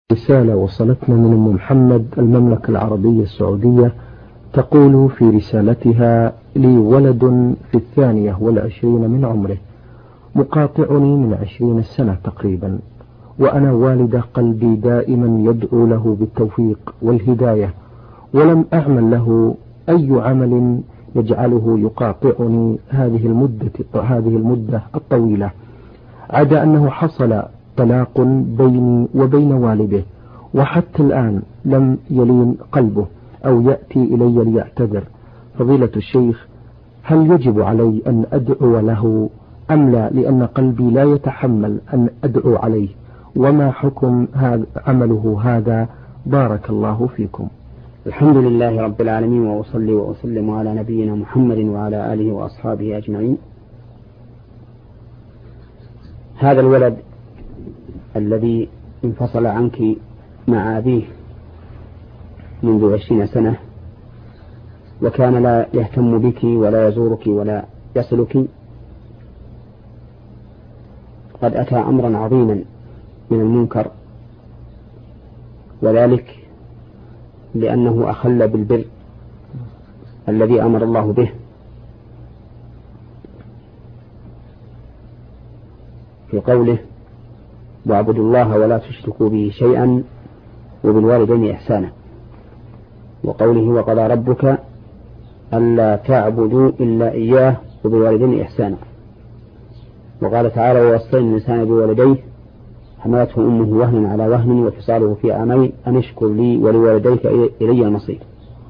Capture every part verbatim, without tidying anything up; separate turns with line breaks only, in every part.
رسالة وصلتنا من أم محمد المملكة العربية السعودية، تقول في رسالتها: لي ولد في الثانية والعشرين من عمره، مقاطعني من عشرين سنة تقريبا، وأنا والدة قلبي دائما يدعو له بالتوفيق والهداية، ولم أعمل له أي عمل يجعله يقاطعني هذه المدة هذه المدة الطويلة، عدا أنه حصل طلاق بيني وبين والده، وحتى الآن لم يلين قلبه أو يأتي إلي ليعتذر. فضيلة الشيخ، هل يجب علي أن أدعو له أم لا، لأن قلبي لا يتحمل أن أدعو عليه؟ وما حكم هذا عمله هذا؟ بارك الله فيكم.
الحمد لله رب العالمين، وأصلي وأسلم على نبينا محمد وعلى آله وأصحابه أجمعين. هذا الولد الذي انفصل عنك مع أبيه منذ عشرين سنة، وكان لا يهتم بك ولا يزورك ولا يصلك، قد أتى أمرا عظيما من المنكر، وذلك لأنه أخل بالبر الذي أمر الله به في قوله: واعبدوا الله ولا تشركوا به شيئا وبالوالدين إحسانا، وقوله: وقضى ربك ألا تعبدوا إلا إياه وبالوالدين إحسانا. وقال تعالى: ووصينا الإنسان بوالديه حملته أمه وهنا على وهن وفصاله في عامين أن اشكر لي ولوالديك إلي المصير.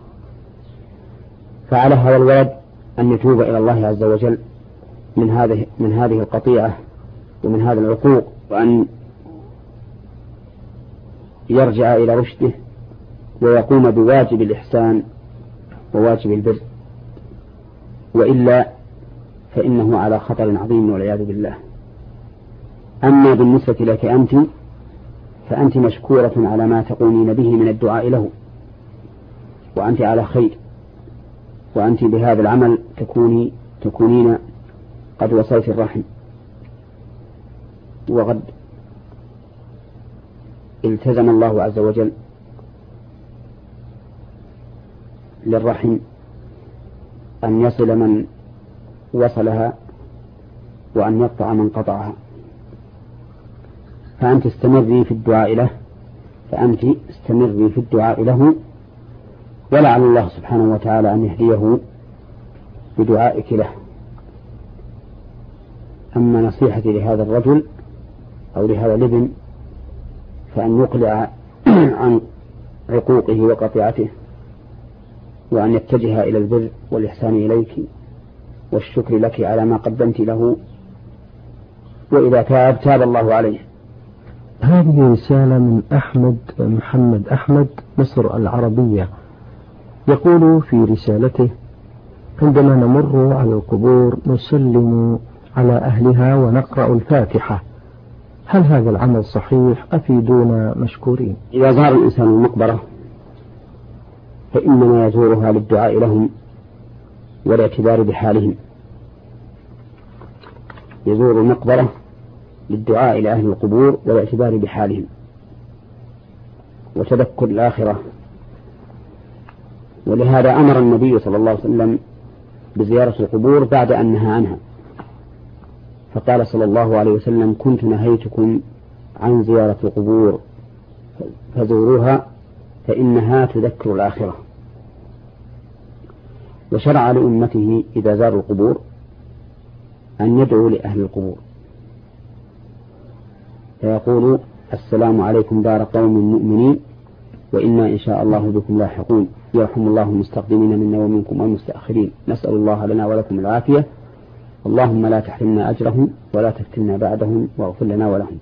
فعلى هذا الولد أن يتوب إلى الله عز وجل من هذه من هذه القطيعة ومن هذا العقوق، وأن يرجع إلى رشده ويقوم بواجب الإحسان وواجب البر، وإلا فإنه على خطر عظيم والعياذ بالله. أما بالنسبة لك أنت فأنت مشكورة على ما تقومين به من الدعاء له، وأنت على خير، وأنت بهذا العمل تكوني تكونين قد وصلت الرحم، وقد التزم الله عز وجل للرحم أن يصل من وصلها وأن يقطع من قطعها. فأنت استمري في الدعاء له فأنت استمري في الدعاء له ولعل الله سبحانه وتعالى أن يهديه بدعائك له. أما نصيحتي لهذا الرجل أو لهذا الابن فأن يقلع عن عقوقه وقطيعته، وأن يتجه إلى البر والإحسان إليك والشكر لك على ما قدمت له، وإذا تاب تاب الله عليه.
هذه رسالة من أحمد محمد أحمد مصر العربية، يقول في رسالته: عندما نمر على القبور نسلم على أهلها ونقرأ الفاتحة، هل هذا العمل صحيح؟ أفيدونا مشكورين.
إذا زار الإنسان المقبرة فإنما يزورها للدعاء لهم والاعتبار بحالهم، يزور المقبرة للدعاء إلى أهل القبور والاعتبار بحالهم وتذكر الآخرة. ولهذا أمر النبي صلى الله عليه وسلم بزيارة القبور بعد أن نهى عنها، فقال صلى الله عليه وسلم: كنت نهيتكم عن زيارة القبور فزوروها فإنها تذكر الآخرة. وشرع لأمته إذا زاروا القبور أن يدعوا لأهل القبور فيقولوا: السلام عليكم دار قوم مؤمنين وإنا إن شاء الله بكم لاحقون، يرحم الله المستقدمين منا ومنكم والمستأخرين، نسأل الله لنا ولكم العافية، اللهم لا تحرمنا أجرهم ولا تفتنا بعدهم واغفر لنا ولهم.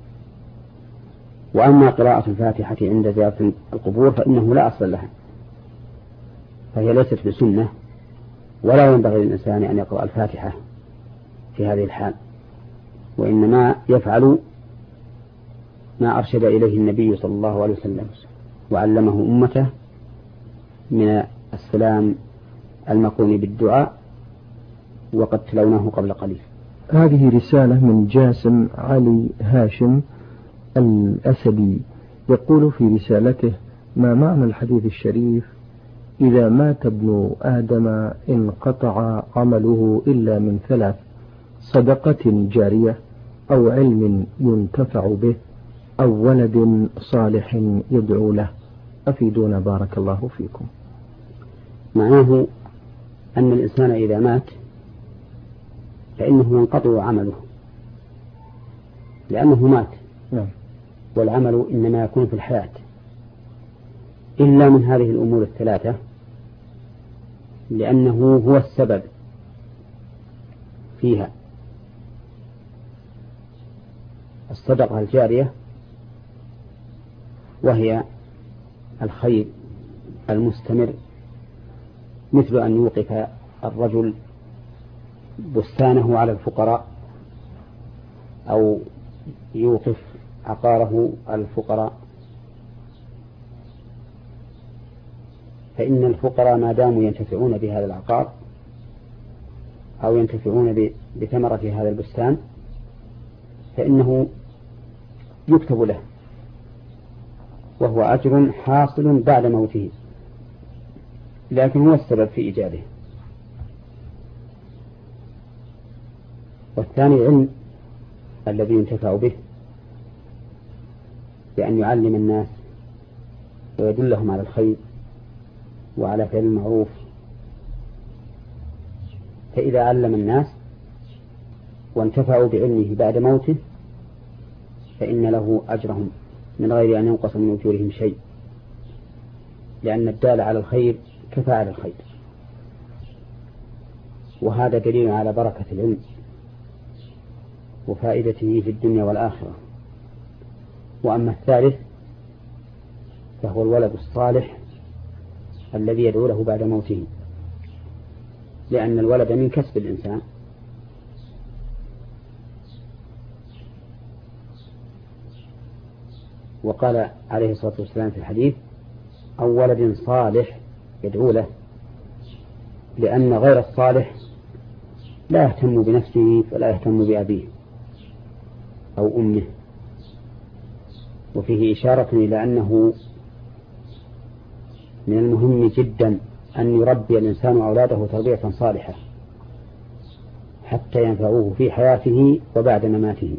وأما قراءة الفاتحة عند زيارة القبور فإنه لا أصل لها، فهي ليست بسنة، ولا ينبغي للإنسان أن يقرأ الفاتحة في هذه الحال، وإنما يفعل ما أرشد إليه النبي صلى الله عليه وسلم وعلمه أمته من السلام المقرون بالدعاء، وقد تلوناه قبل قليل.
هذه رسالة من جاسم علي هاشم الأسدي، يقول في رسالته: ما معنى الحديث الشريف: إذا مات ابن آدم انقطع عمله إلا من ثلاث: صدقة جارية، أو علم ينتفع به، أو ولد صالح يدعو له؟ أفيدونا بارك الله فيكم.
معناه أن الإنسان إذا مات فإنه ينقطع عمله، لأنه مات.
نعم.
والعمل إنما يكون في الحياة، إلا من هذه الأمور الثلاثة، لأنه هو السبب فيها: الصدقة الجارية، وهي الخير المستمر، مثل أن يوقف الرجل بستانه على الفقراء، أو يوقف عقاره على الفقراء، فإن الفقراء ما داموا ينتفعون بهذا العقار أو ينتفعون بثمرة هذا البستان فإنه يكتب له، وهو أجر حاصل بعد موته، لكن هو السبب في إيجاده. والثاني العلم الذي ينتفع به، بأن يعلم الناس ويدلهم على الخير وعلى فعل المعروف، فإذا علم الناس وانتفعوا بعلمه بعد موته فإن له أجرهم من غير أن ينقص من أجورهم شيء، لأن الدال على الخير كفاعل الخير. وهذا دليل على بركة العلم وفائدته في الدنيا والآخرة. وأما الثالث فهو الولد الصالح الذي يدعو له بعد موته، لأن الولد من كسب الإنسان، وقال عليه الصلاة والسلام في الحديث: أو ولد صالح يدعو له، لأن غير الصالح لا يهتم بنفسه فلا يهتم بأبيه أو أمه. وفيه إشارة إلى أنه من المهم جدا أن يربي الإنسان أولاده تربية صالحة حتى ينفعوه في حياته وبعد مماته.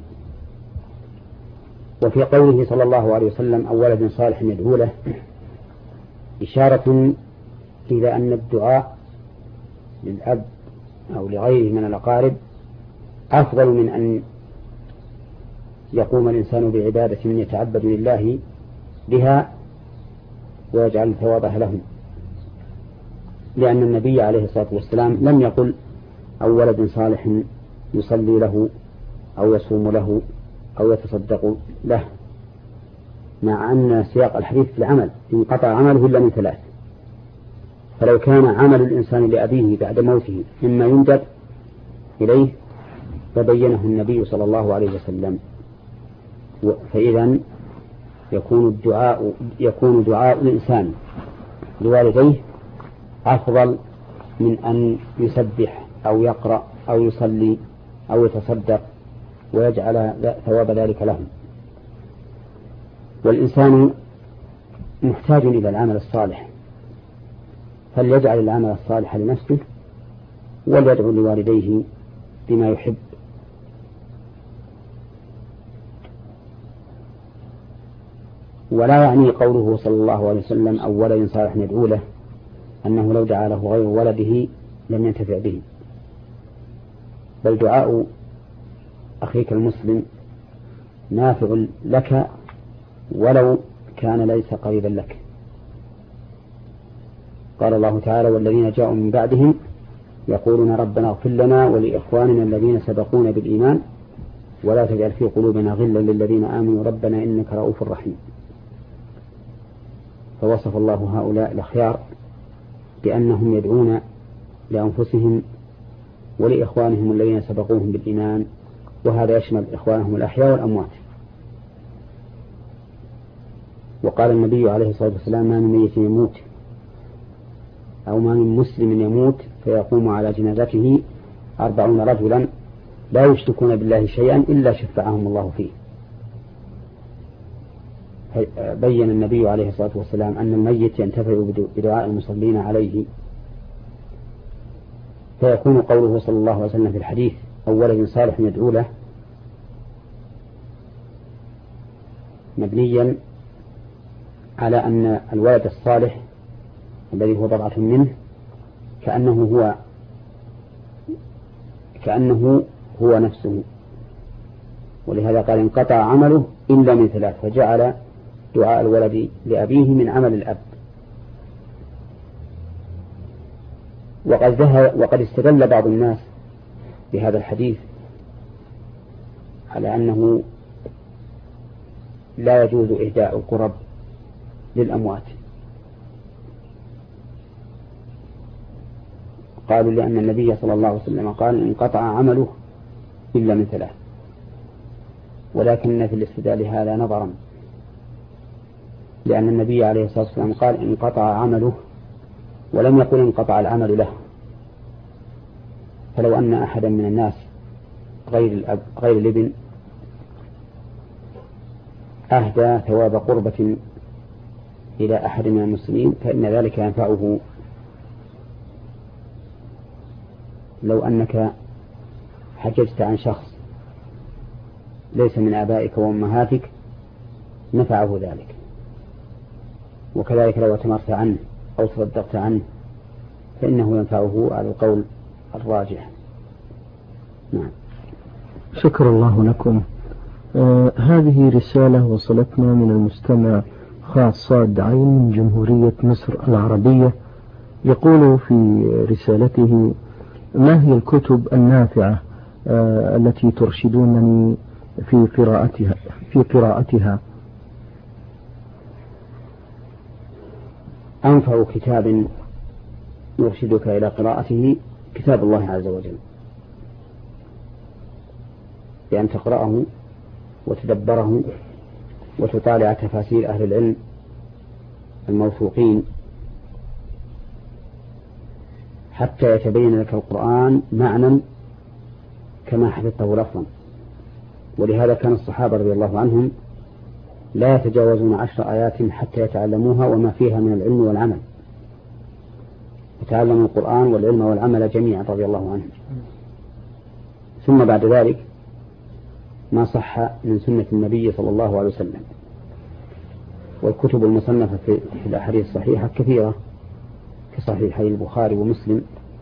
وفي قوله صلى الله عليه وسلم: أو ولد صالح يدعو له، إشارة إلى أن الدعاء للأب أو لغيره من الأقارب أفضل من أن يقوم الإنسان بعبادة من يتعبد لله بها ويجعل ثوابها لهم، لأن النبي عليه الصلاة والسلام لم يقل: أو ولد صالح يصلي له أو يصوم له أو يتصدق له، مع أن سياق الحديث في العمل انقطع عمله إلا من ثلاث. فلو كان عمل الإنسان لأبيه بعد موته مما يندب إليه فبينه النبي صلى الله عليه وسلم. فإذا يكون الدعاء يكون دعاء الإنسان لوالديه أفضل من أن يسبح أو يقرأ أو يصلي أو يتصدق ويجعل ثواب ذلك لهم. والإنسان محتاج إلى العمل الصالح، فليجعل العمل الصالح لنفسه وليدعو لوالديه بما يحب. ولا يعني قوله صلى الله عليه وسلم: أو ولد صالح يدعو له أنه لو دعا له غير ولده لم ينتفع به، بل دعاء أخيك المسلم نافع لك ولو كان ليس قريبا لك. قال الله تعالى: والذين جاءوا من بعدهم يقولون ربنا اغفر لنا ولإخواننا الذين سبقونا بالإيمان ولا تجعل في قلوبنا غلا للذين آمنوا ربنا إنك رؤوف رحيم. فوصف الله هؤلاء الأخيار بأنهم يدعون لأنفسهم ولإخوانهم الذين سبقوهم بالإيمان، وهذا يشمل إخوانهم الأحياء والأموات. وقال النبي عليه الصلاة والسلام: ما من ميت يموت أو ما من مسلم يموت فيقوم على جنازته أربعون رجلا لا يشركون بالله شيئا إلا شفعهم الله فيه. بين النبي عليه الصلاة والسلام أن الميت ينتفع بدعاء المصلين عليه، فيكون قوله صلى الله عليه وسلم في الحديث أو ولد صالح يدعو له مبنيا على أن الولد الصالح الذي هو ضرعة منه كأنه هو كأنه هو نفسه، ولهذا قال انقطع عمله إلا من ثلاث، فجعل دعاء الولد لأبيه من عمل الأب. وقد, وقد استدل بعض الناس بهذا الحديث على أنه لا يجوز إهداء القرب للأموات، قالوا لأن النبي صلى الله عليه وسلم قال انقطع عمله إلا من ثلاث، ولكن في الاستدلال هذا نظرا، لأن النبي عليه الصلاة والسلام قال انقطع عمله ولم يقل انقطع العمل له. فلو أن أحدا من الناس غير الأب غير الابن أهدى ثواب قربة إلى أحد من المسلمين فإن ذلك ينفعه. لو أنك حججت عن شخص ليس من آبائك وأمهاتك نفعه ذلك، وكذلك لو اعتمرت عنه أو تصدقت عنه فإنه ينفعه على القول الراجح. نعم.
شكر الله لكم. آه هذه رسالة وصلتنا من المستمع خاص صاد عين من جمهورية مصر العربية، يقول في رسالته: ما هي الكتب النافعة آه التي ترشدونني في قراءتها في قراءتها؟
أنفع كتاب يرشدك إلى قراءته كتاب الله عز وجل، بأن تقرأه وتدبره وتطالع تفاسير أهل العلم الموثوقين حتى يتبين لك القرآن معنى كما حفظته لفظا. ولهذا كان الصحابة رضي الله عنهم لا يتجاوزون عشر آيات حتى يتعلموها وما فيها من العلم والعمل، يتعلموا القرآن والعلم والعمل جميعا رضي الله عنهم. ثم بعد ذلك ما صح من سنة النبي صلى الله عليه وسلم. والكتب المصنفة في الأحاديث الصحيحة كثيرة كصحيحي البخاري ومسلم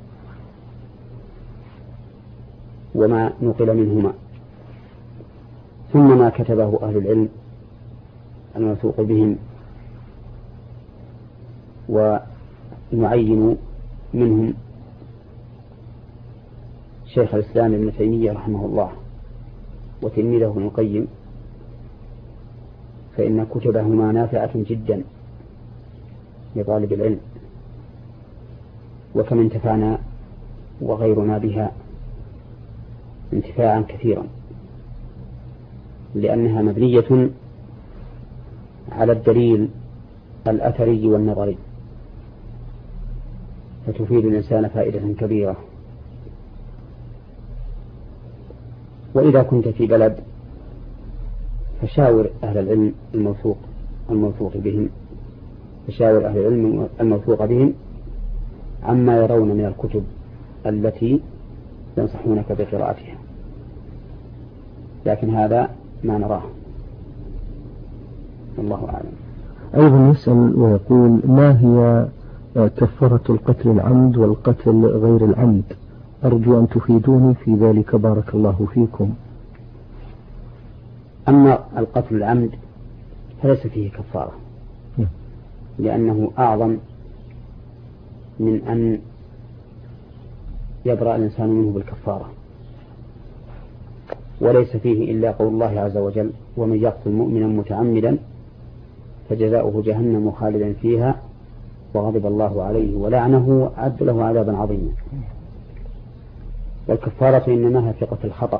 وما نقل منهما، ثم ما كتبه أهل العلم الموثوق بهم، ونعين منهم شيخ الإسلام ابن تيمية رحمه الله وتلميذه ابن القيم، فإن كتبهما نافعة جدا لطالب العلم، وكم انتفعنا وغيرنا بها انتفاعا كثيرا، لأنها مبنية على الدليل الأثري والنظري، فتفيد الإنسان فائدة كبيرة. وإذا كنت في بلد فشاور أهل العلم الموثوق الموثوق بهم فشاور أهل العلم الموثوق بهم عما يرون من الكتب التي ينصحونك بقراءتها، لكن هذا ما نراه، الله أعلم.
أيضا يسأل ويقول: ما هي كفارة القتل العمد والقتل غير العمد؟ أرجو أن تفيدوني في ذلك بارك الله فيكم.
أما القتل العمد فليس فيه كفارة، لأنه أعظم من أن يبرأ الإنسان منه بالكفارة، وليس فيه إلا قول الله عز وجل: ومن يقتل مؤمنا متعمدا فجزاؤه جهنم خالدا فيها وغضب الله عليه ولعنه وأعد له عذابا عظيما. والكفارة إنما هي في قتل الخطأ،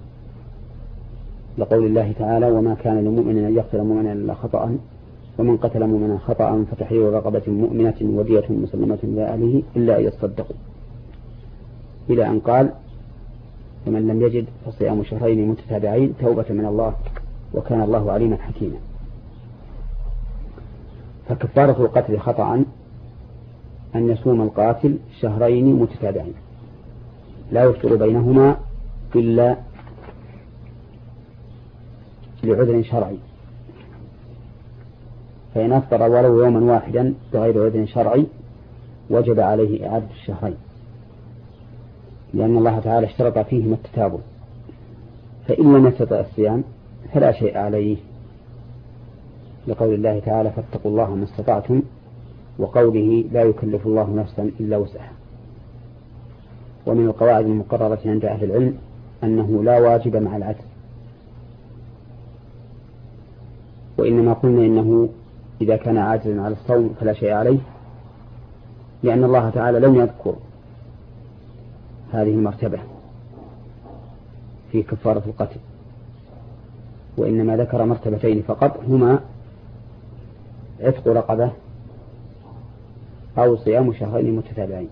لقول الله تعالى: وما كان لمؤمن أن يقتل مؤمنا إلا خطأ ومن قتل مؤمنا خطأ فتحرير رقبة مؤمنة ودية مسلمة إلى أهله إلا أن يصدقوا، إلى أن قال: فمن لم يجد فصيام شهرين متتابعين توبة من الله وكان الله عليما حكيما. فكفارة القتل خطأ أن يصوم القاتل شهرين متتابعين لا يفطر بينهما إلا لعذر شرعي، فإن أفطر ولو يوما واحدا بغير عذر شرعي وجب عليه إعادة الشهرين، لأن الله تعالى اشترط فيهما التتابع. فإن لم يستطع الصيام فلا شيء عليه، لقول الله تعالى فاتقوا الله ما استطعتم، وقوله لا يكلف الله نفسا إلا وسعها. ومن القواعد المقررة عند أهل العلم أنه لا واجب مع العجز، وإنما قلنا إنه إذا كان عاجزا على الصوم فلا شيء عليه، لأن الله تعالى لم يذكر هذه المرتبة في كفارة القتل، وإنما ذكر مرتبتين فقط، هما عتق رقبة أو صيام شهرين متتابعين،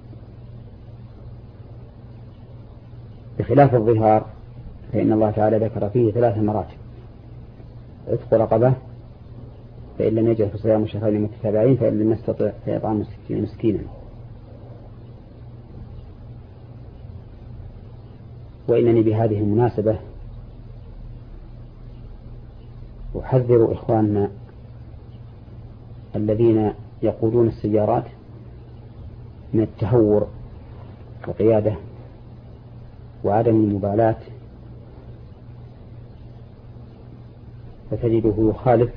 بخلاف الظهار فإن الله تعالى ذكر فيه ثلاث مراتب: عتق رقبة، فإن لم يجد فصيام شهرين متتابعين، فإن لم يستطع فإطعام ستين مسكينا. وإنني بهذه المناسبة أحذر إخواننا الذين يقودون السيارات من التهور والقيادة وعدم المبالاة، فتجده يخالف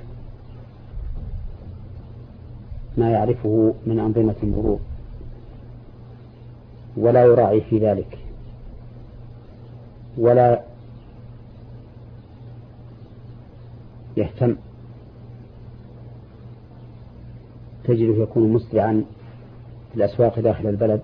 ما يعرفه من أنظمة المرور ولا يراعي في ذلك، ولا يهتم، تجده يكون مسرعا في الأسواق داخل البلد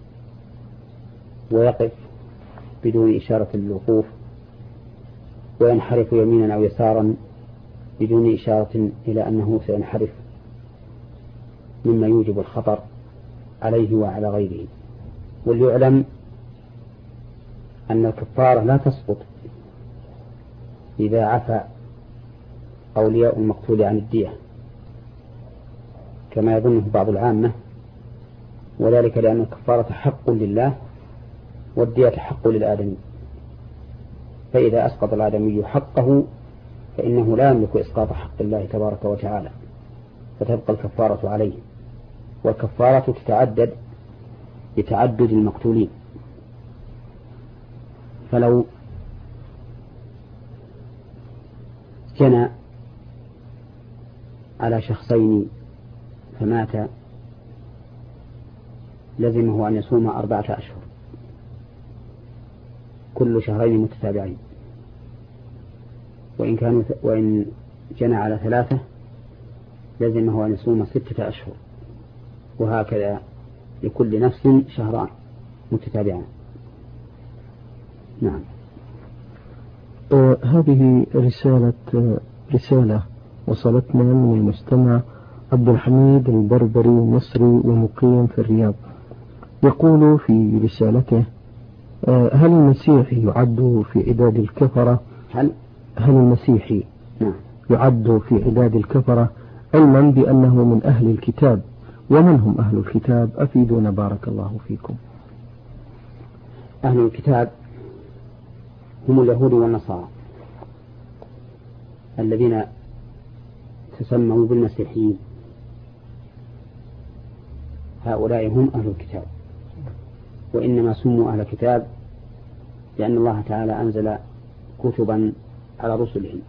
ويقف بدون إشارة للوقوف، وينحرف يمينا أو يسارا بدون إشارة إلى أنه سينحرف، مما يوجب الخطر عليه وعلى غيره. وليعلم أن الكفارة لا تسقط إذا عفى أولياء المقتول عن الدية كما يظنه بعض العامة، وذلك لأن الكفارة حق لله والدية حق للآدمي، فإذا أسقط الآدمي حقه فإنه لا يملك إسقاط حق الله تبارك وتعالى، فتبقى الكفارة عليه. والكفارة تتعدد بتعدد المقتولين، فلو جنى على شخصين فمات لزمه أن يصوم أربعة أشهر كل شهرين متتابعين، وإن كانوا وإن جنى على ثلاثة لزمه أن يصوم ستة أشهر، وهكذا لكل نفس شهران متتابعان. نعم.
آه هذه رسالة آه رسالة وصلتنا من المستمع عبد الحميد البربري مصري ومقيم في الرياض. يقول في رسالته: آه هل المسيحي يعد في عداد الكفرة؟
هل
هل المسيحي
نعم.
يعد في عداد الكفرة، علما بأنه من أهل الكتاب؟ ومن هم أهل الكتاب؟ أفيدونا بارك الله فيكم.
أهل الكتاب هم اليهود والنصارى الذين تسموا بالمسيحيين، هؤلاء هم أهل الكتاب، وإنما سموا أهل الكتاب لأن الله تعالى أنزل كتبا على رسلهم،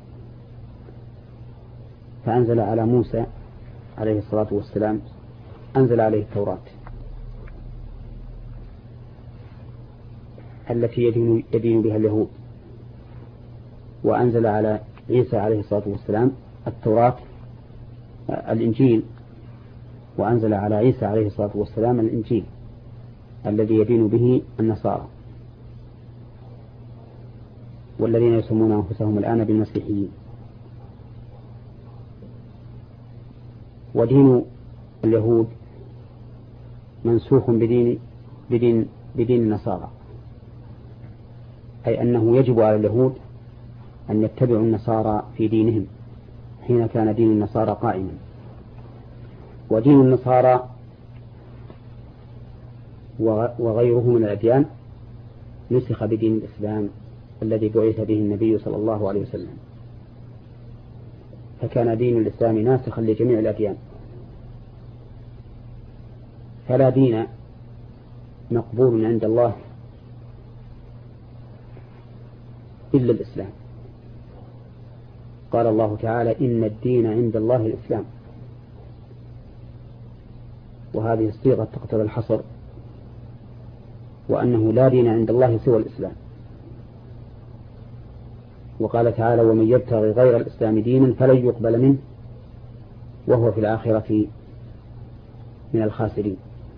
فأنزل على موسى عليه الصلاة والسلام أنزل عليه التوراة التي يدين, يدين بها اليهود، وأنزل على عيسى عليه الصلاة والسلام التوراة الإنجيل، وأنزل على عيسى عليه الصلاة والسلام الإنجيل الذي يدين به النصارى، والذين يسمون أنفسهم الآن بالمسيحيين. ودين اليهود منسوخ بدين بدين بدين النصارى، أي أنه يجب على اليهود أن يتبعوا النصارى في دينهم حين كان دين النصارى قائما، ودين النصارى وغيره من الأديان نسخ بدين الإسلام الذي بعث به النبي صلى الله عليه وسلم، فكان دين الإسلام ناسخا لجميع الأديان، فلا دين مقبول عند الله إلا الإسلام. قال الله تعالى: إن الدين عند الله الإسلام، وهذه الصيغة تقتضي الحصر، وأنه لا دين عند الله سوى الإسلام. وقال تعالى: ومن يبتغي غير الإسلام دينا فلن يقبل منه وهو في الآخرة من الخاسرين.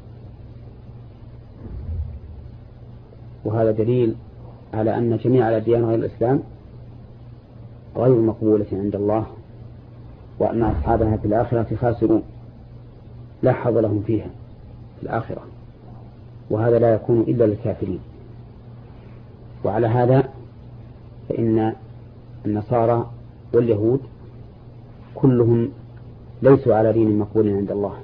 وهذا دليل على أن جميع الأديان غير الإسلام غير مقبولة عند الله، وأن أصحابها في الآخرة خاسرون لا حظ لهم فيها في الآخرة، وهذا لا يكون إلا للكافرين. وعلى هذا فإن النصارى واليهود كلهم ليسوا على دين مقبول عند الله،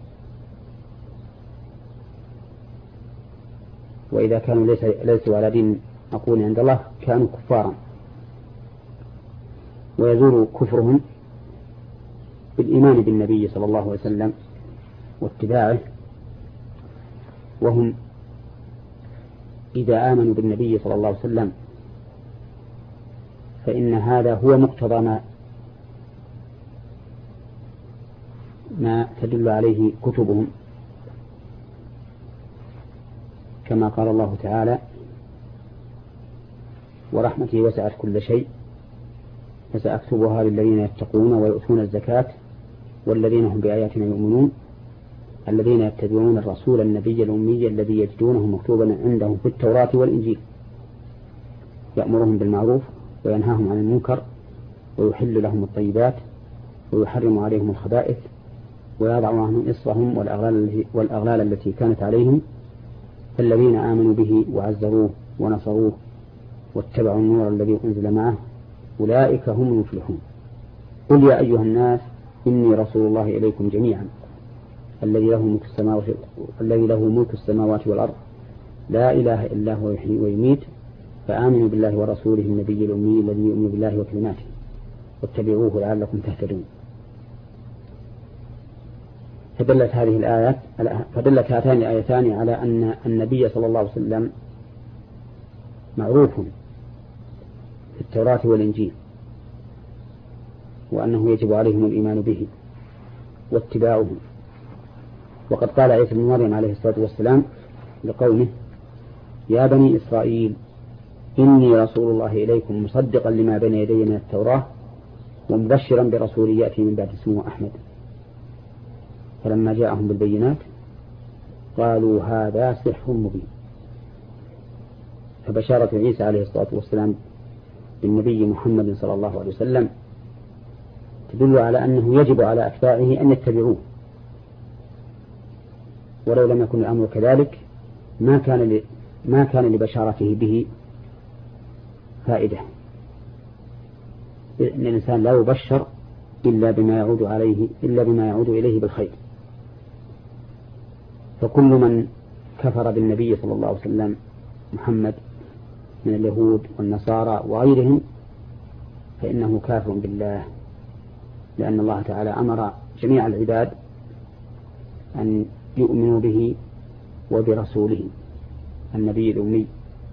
وإذا كانوا ليس ليسوا على دين مقبول عند الله كانوا كفارا، ويزول كفرهم بالإيمان بالنبي صلى الله عليه وسلم واتباعه. وهم إذا آمنوا بالنبي صلى الله عليه وسلم فإن هذا هو مقتضى ما ما تدل عليه كتبهم، كما قال الله تعالى: ورحمتي وسعت كل شيء فسأكتبها للذين يتقون ويؤتون الزكاة والذين هم بآياتنا يؤمنون الذين يتبعون الرسول النبي الأمي الذي يجدونه مكتوبا عندهم في التوراة والإنجيل يأمرهم بالمعروف وينهاهم عن المنكر ويحل لهم الطيبات ويحرم عليهم الخبائث ويضع عنهم إصرهم والأغلال التي كانت عليهم، فالذين آمنوا به وعزروه ونصروه واتبعوا النور الذي أنزل معه أولئك هم المفلحون. قل يا أيها الناس إني رسول الله إليكم جميعا الذي له ملك السماوات الذي له ملك السماوات والأرض لا إله إلا هو يحيي ويميت فآمنوا بالله ورسوله النبي الأمي الذي يؤمن بالله وكلماته واتبعوه لعلكم تهتدون. فدلت هذه الآيات فدلت هاتان الآيتان على أن النبي صلى الله عليه وسلم معروف في التوراة والإنجيل، وأنه يجب عليهم الإيمان به واتباعه. وقد قال عيسى بن مريم عليه الصلاة والسلام لقومه: يا بني إسرائيل إني رسول الله إليكم مصدقا لما بين يدي من التوراة ومبشرا برسول يأتي من بعد اسمه أحمد. فلما جاءهم بالبينات قالوا هذا سحر مبين. فبشارة عيسى عليه الصلاة والسلام بالنبي محمد صلى الله عليه وسلم تدل على أنه يجب على أتباعه أن يتبعوه، ولو لم يكن الأمر كذلك ما كان ما كان لبشارته به فائدة، لأن الإنسان لا يبشر إلا بما يعود عليه إلا بما يعود إليه بالخير. فكل من كفر بالنبي صلى الله عليه وسلم محمد من اليهود والنصارى وغيرهم فإنه كافر بالله، لأن الله تعالى أمر جميع العباد أن يؤمنوا به وبرسوله النبي الأمي،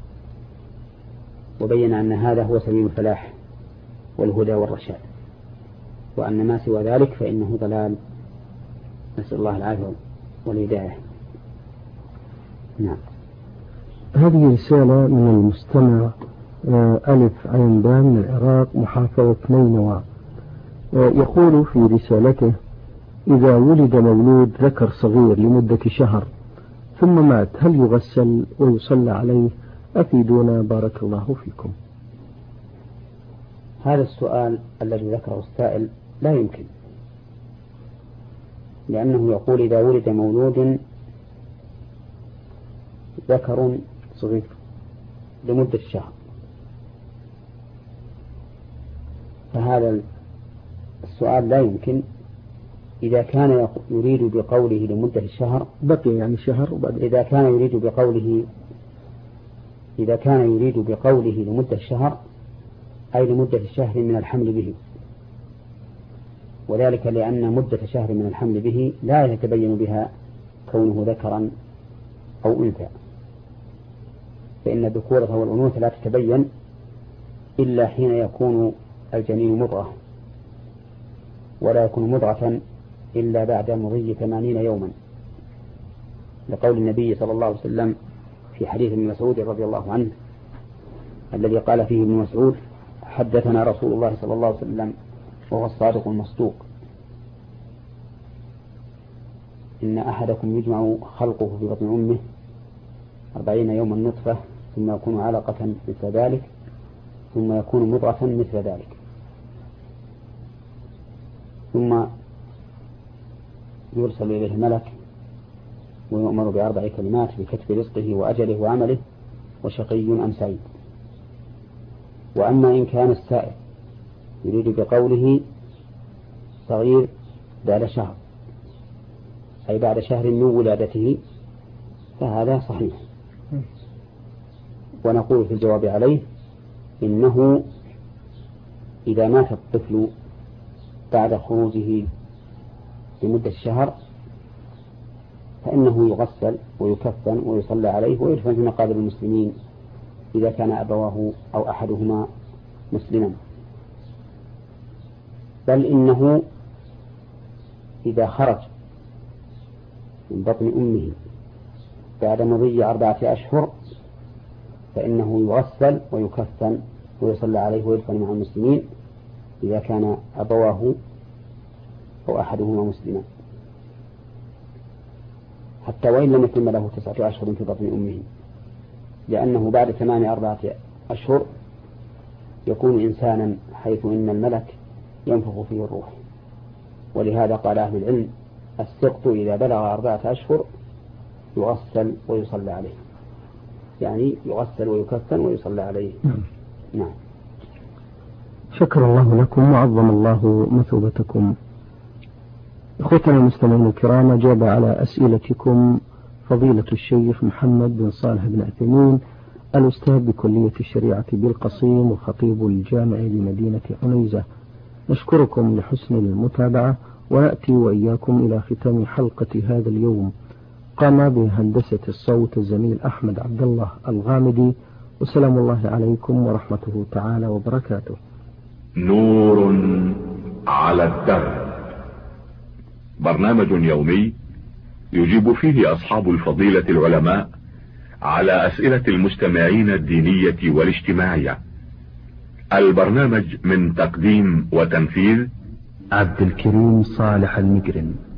وبين أن هذا هو سبيل الفلاح والهدى والرشاد، وأن ما سوى ذلك فإنه ضلال، نسأل الله العافية والهداية. نعم.
هذه رسالة من المستمع ألف عين بام من العراق محافظة نينوى، يقول في رسالته: إذا ولد مولود ذكر صغير لمدة شهر ثم مات هل يغسل ويصلى عليه؟ أفيدونا بارك الله فيكم.
هذا السؤال الذي ذكره السائل لا يمكن، لأنه يقول إذا ولد مولود ذكر صغير لمدة شهر، فهذا السؤال لا يمكن إذا كان يريد بقوله لمدة الشهر
بقي يعني شهر وبعد
إذا كان يريد بقوله إذا كان يريد بقوله لمدة الشهر أي لمدة الشهر من الحمل به، وذلك لأن مدة شهر من الحمل به لا يتبين بها كونه ذكرا أو أنثى، فإن الذكورة والأنوثة لا تتبين إلا حين يكون الجنين مضغة، ولا يكون مضغة إلا بعد مضي ثمانين يوما، لقول النبي صلى الله عليه وسلم في حديث ابن مسعود رضي الله عنه الذي قال فيه ابن مسعود: حدثنا رسول الله صلى الله عليه وسلم وهو الصادق المصدوق: إن أحدكم يجمع خلقه في بطن أمه أربعين يوما نطفة، ثم يكون علقة مثل ذلك، ثم يكون مضغة مثل ذلك، ثم يرسل إليه الملك ويؤمر بأربع كلمات بكتب رزقه وأجله وعمله وشقي أم سعيد. وأما إن كان السائل يريد بقوله صغير بعد شهر أي بعد شهر من ولادته فهذا صحيح، ونقول في الجواب عليه إنه إذا مات الطفل بعد خروجه لمدة شهر فإنه يغسل ويكفن ويصلى عليه ويدفن في مقابر المسلمين إذا كان أبواه أو أحدهما مسلما، بل إنه إذا خرج من بطن أمه بعد مضي أربعة أشهر فإنه يغسل ويكفن ويصلى عليه ويدفن مع المسلمين إذا كان أبواه أو أحدهما مسلما، حتى وإن لم يتم له تسعة أشهر في بطن أمه، لأنه بعد تمام أربعة أشهر يكون إنسانا، حيث إن الملك ينفخ فيه الروح. ولهذا قال أهل العلم: السقط إذا بلغ أربعة أشهر يغسل ويصلى عليه، يعني يغسل ويكفن ويصلى عليه. نعم. نعم.
شكر الله لكم وعظم الله مثوبتكم. إخوتنا المستمعين الكرام، أجاب على أسئلتكم فضيلة الشيخ محمد بن صالح بن عثيمين، الأستاذ بكلية الشريعة بالقصيم وخطيب الجامع بمدينة عنيزة. نشكركم لحسن المتابعة، ونأتي وإياكم إلى ختام حلقة هذا اليوم. قام بهندسة الصوت الزميل أحمد عبد الله الغامدي، وسلام الله عليكم ورحمته تعالى وبركاته.
نور على الدرب، برنامج يومي يجيب فيه أصحاب الفضيلة العلماء على أسئلة المستمعين الدينية والاجتماعية. البرنامج من تقديم وتنفيذ
عبد الكريم صالح المجرم.